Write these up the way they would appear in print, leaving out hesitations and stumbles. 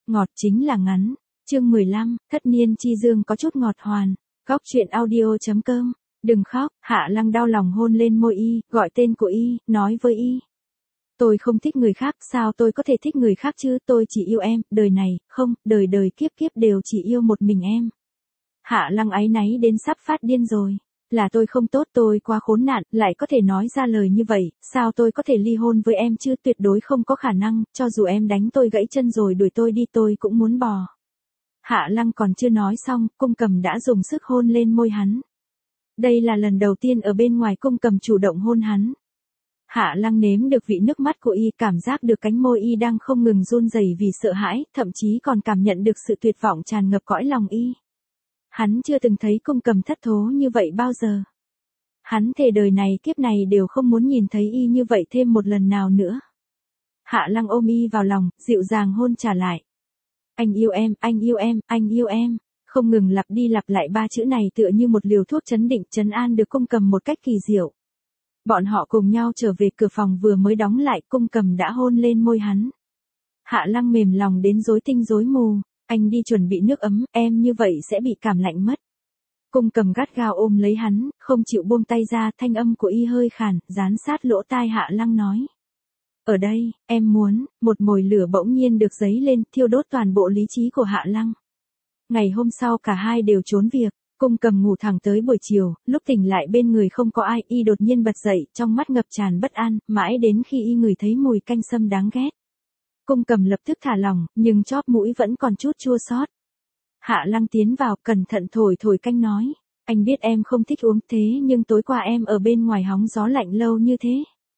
ngọt chính là ngắn. Chương 15, thất niên chi dương có chút ngọt hoàn. Góc truyện audio.com. Đừng khóc, Hạ Lăng đau lòng hôn lên môi y, gọi tên của y, nói với y. Tôi không thích người khác, sao tôi có thể thích người khác chứ, tôi chỉ yêu em, đời này, không, đời đời kiếp kiếp đều chỉ yêu một mình em. Hạ Lăng áy náy đến sắp phát điên rồi. Là tôi không tốt, tôi quá khốn nạn, lại có thể nói ra lời như vậy, sao tôi có thể ly hôn với em chứ, tuyệt đối không có khả năng, cho dù em đánh tôi gãy chân rồi đuổi tôi đi tôi cũng muốn bỏ. Hạ Lăng còn chưa nói xong, Cung Cầm đã dùng sức hôn lên môi hắn. Đây là lần đầu tiên ở bên ngoài Cung Cầm chủ động hôn hắn. Hạ Lăng nếm được vị nước mắt của y, cảm giác được cánh môi y đang không ngừng run rẩy vì sợ hãi, thậm chí còn cảm nhận được sự tuyệt vọng tràn ngập cõi lòng y. Hắn chưa từng thấy Cung Cầm thất thố như vậy bao giờ. Hắn thề đời này kiếp này đều không muốn nhìn thấy y như vậy thêm một lần nào nữa. Hạ Lăng ôm y vào lòng, dịu dàng hôn trả lại. Anh yêu em, anh yêu em, anh yêu em. Không ngừng lặp đi lặp lại ba chữ này tựa như một liều thuốc trấn định, trấn an được Cung Cầm một cách kỳ diệu. Bọn họ cùng nhau trở về cửa phòng vừa mới đóng lại, Cung Cầm đã hôn lên môi hắn. Hạ Lăng mềm lòng đến rối tinh rối mù. Anh đi chuẩn bị nước ấm, em như vậy sẽ bị cảm lạnh mất. Cung Cầm gắt gao ôm lấy hắn, không chịu buông tay ra, thanh âm của y hơi khàn, dán sát lỗ tai Hạ Lăng nói. Ở đây, em muốn, một mồi lửa bỗng nhiên được giấy lên, thiêu đốt toàn bộ lý trí của Hạ Lăng. Ngày hôm sau cả hai đều trốn việc, Cung Cầm ngủ thẳng tới buổi chiều, lúc tỉnh lại bên người không có ai, y đột nhiên bật dậy, trong mắt ngập tràn bất an, mãi đến khi y ngửi thấy mùi canh sâm đáng ghét. Cung Cầm lập tức thả lỏng, nhưng chóp mũi vẫn còn chút chua xót. Hạ Lăng tiến vào, cẩn thận thổi thổi canh nói. Anh biết em không thích uống thế nhưng tối qua em ở bên ngoài hóng gió lạnh lâu như thế.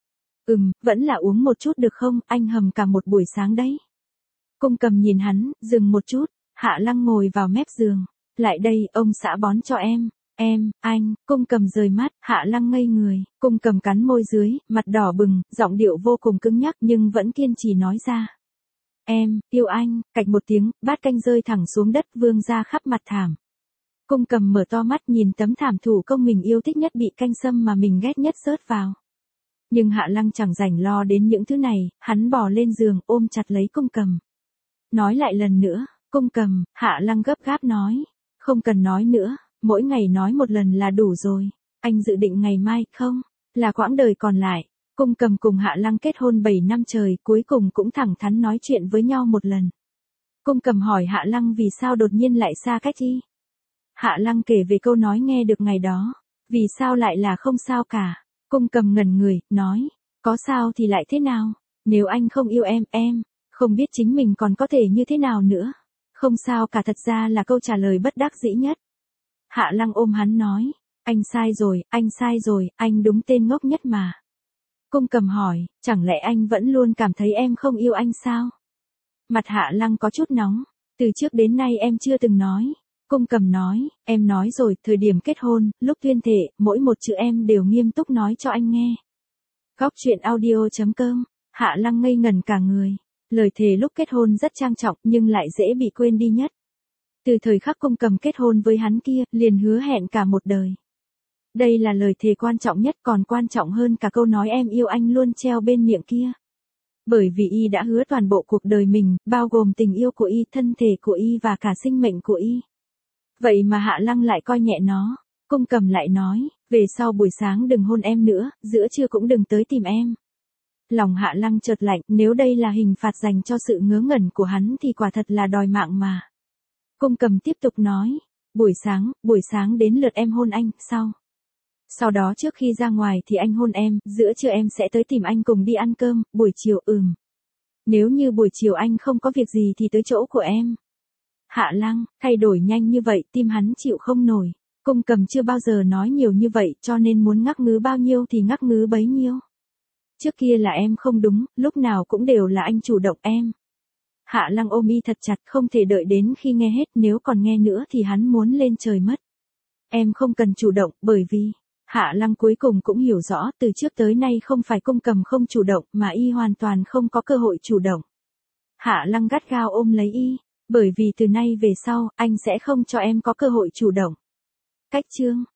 Vẫn là uống một chút được không, anh hầm cả một buổi sáng đấy. Cung Cầm nhìn hắn, dừng một chút, Hạ Lăng ngồi vào mép giường. Lại đây, ông xã bón cho em. Anh, Cung Cầm rời mắt, Hạ Lăng ngây người, Cung Cầm cắn môi dưới, mặt đỏ bừng, giọng điệu vô cùng cứng nhắc nhưng vẫn kiên trì nói ra. Em, yêu anh, cạch một tiếng, bát canh rơi thẳng xuống đất vương ra khắp mặt thảm. Cung Cầm mở to mắt nhìn tấm thảm thủ công mình yêu thích nhất bị canh sâm mà mình ghét nhất rớt vào. Nhưng Hạ Lăng chẳng rảnh lo đến những thứ này, hắn bò lên giường ôm chặt lấy Cung Cầm. Nói lại lần nữa, Cung Cầm, Hạ Lăng gấp gáp nói. Không cần nói nữa, mỗi ngày nói một lần là đủ rồi. Anh dự định ngày mai, không? Là quãng đời còn lại. Cung Cầm cùng Hạ Lăng kết hôn 7 năm trời, cuối cùng cũng thẳng thắn nói chuyện với nhau một lần. Cung Cầm hỏi Hạ Lăng vì sao đột nhiên lại xa cách y. Hạ Lăng kể về câu nói nghe được ngày đó. Vì sao lại là không sao cả. Cung Cầm ngẩn người, nói. Có sao thì lại thế nào? Nếu anh không yêu em, không biết chính mình còn có thể như thế nào nữa. Không sao cả thật ra là câu trả lời bất đắc dĩ nhất. Hạ Lăng ôm hắn nói. Anh sai rồi, anh đúng tên ngốc nhất mà. Cung Cầm hỏi, chẳng lẽ anh vẫn luôn cảm thấy em không yêu anh sao? Mặt Hạ Lăng có chút nóng, từ trước đến nay em chưa từng nói. Cung Cầm nói, em nói rồi, thời điểm kết hôn, lúc tuyên thệ, mỗi một chữ em đều nghiêm túc nói cho anh nghe. Góc truyện audio.com, Hạ Lăng ngây ngẩn cả người. Lời thề lúc kết hôn rất trang trọng nhưng lại dễ bị quên đi nhất. Từ thời khắc Cung Cầm kết hôn với hắn kia, liền hứa hẹn cả một đời. Đây là lời thề quan trọng nhất, còn quan trọng hơn cả câu nói em yêu anh luôn treo bên miệng kia. Bởi vì y đã hứa toàn bộ cuộc đời mình, bao gồm tình yêu của y, thân thể của y và cả sinh mệnh của y. Vậy mà Hạ Lăng lại coi nhẹ nó. Cung Cầm lại nói, về sau buổi sáng đừng hôn em nữa, giữa trưa cũng đừng tới tìm em. Lòng Hạ Lăng chợt lạnh, nếu đây là hình phạt dành cho sự ngớ ngẩn của hắn thì quả thật là đòi mạng mà. Cung Cầm tiếp tục nói, buổi sáng đến lượt em hôn anh, sau đó trước khi ra ngoài thì anh hôn em, giữa trưa em sẽ tới tìm anh cùng đi ăn cơm, buổi chiều Nếu như buổi chiều anh không có việc gì thì tới chỗ của em. Hạ Lăng, thay đổi nhanh như vậy, tim hắn chịu không nổi. Cung Cầm chưa bao giờ nói nhiều như vậy cho nên muốn ngắc ngứ bao nhiêu thì ngắc ngứ bấy nhiêu. Trước kia là em không đúng, lúc nào cũng đều là anh chủ động em. Hạ Lăng ôm y thật chặt, không thể đợi đến khi nghe hết, nếu còn nghe nữa thì hắn muốn lên trời mất. Em không cần chủ động, bởi vì... Hạ Lăng cuối cùng cũng hiểu rõ, từ trước tới nay không phải Cung Cầm không chủ động, mà y hoàn toàn không có cơ hội chủ động. Hạ Lăng gắt gao ôm lấy y, bởi vì từ nay về sau, anh sẽ không cho em có cơ hội chủ động. Cách chương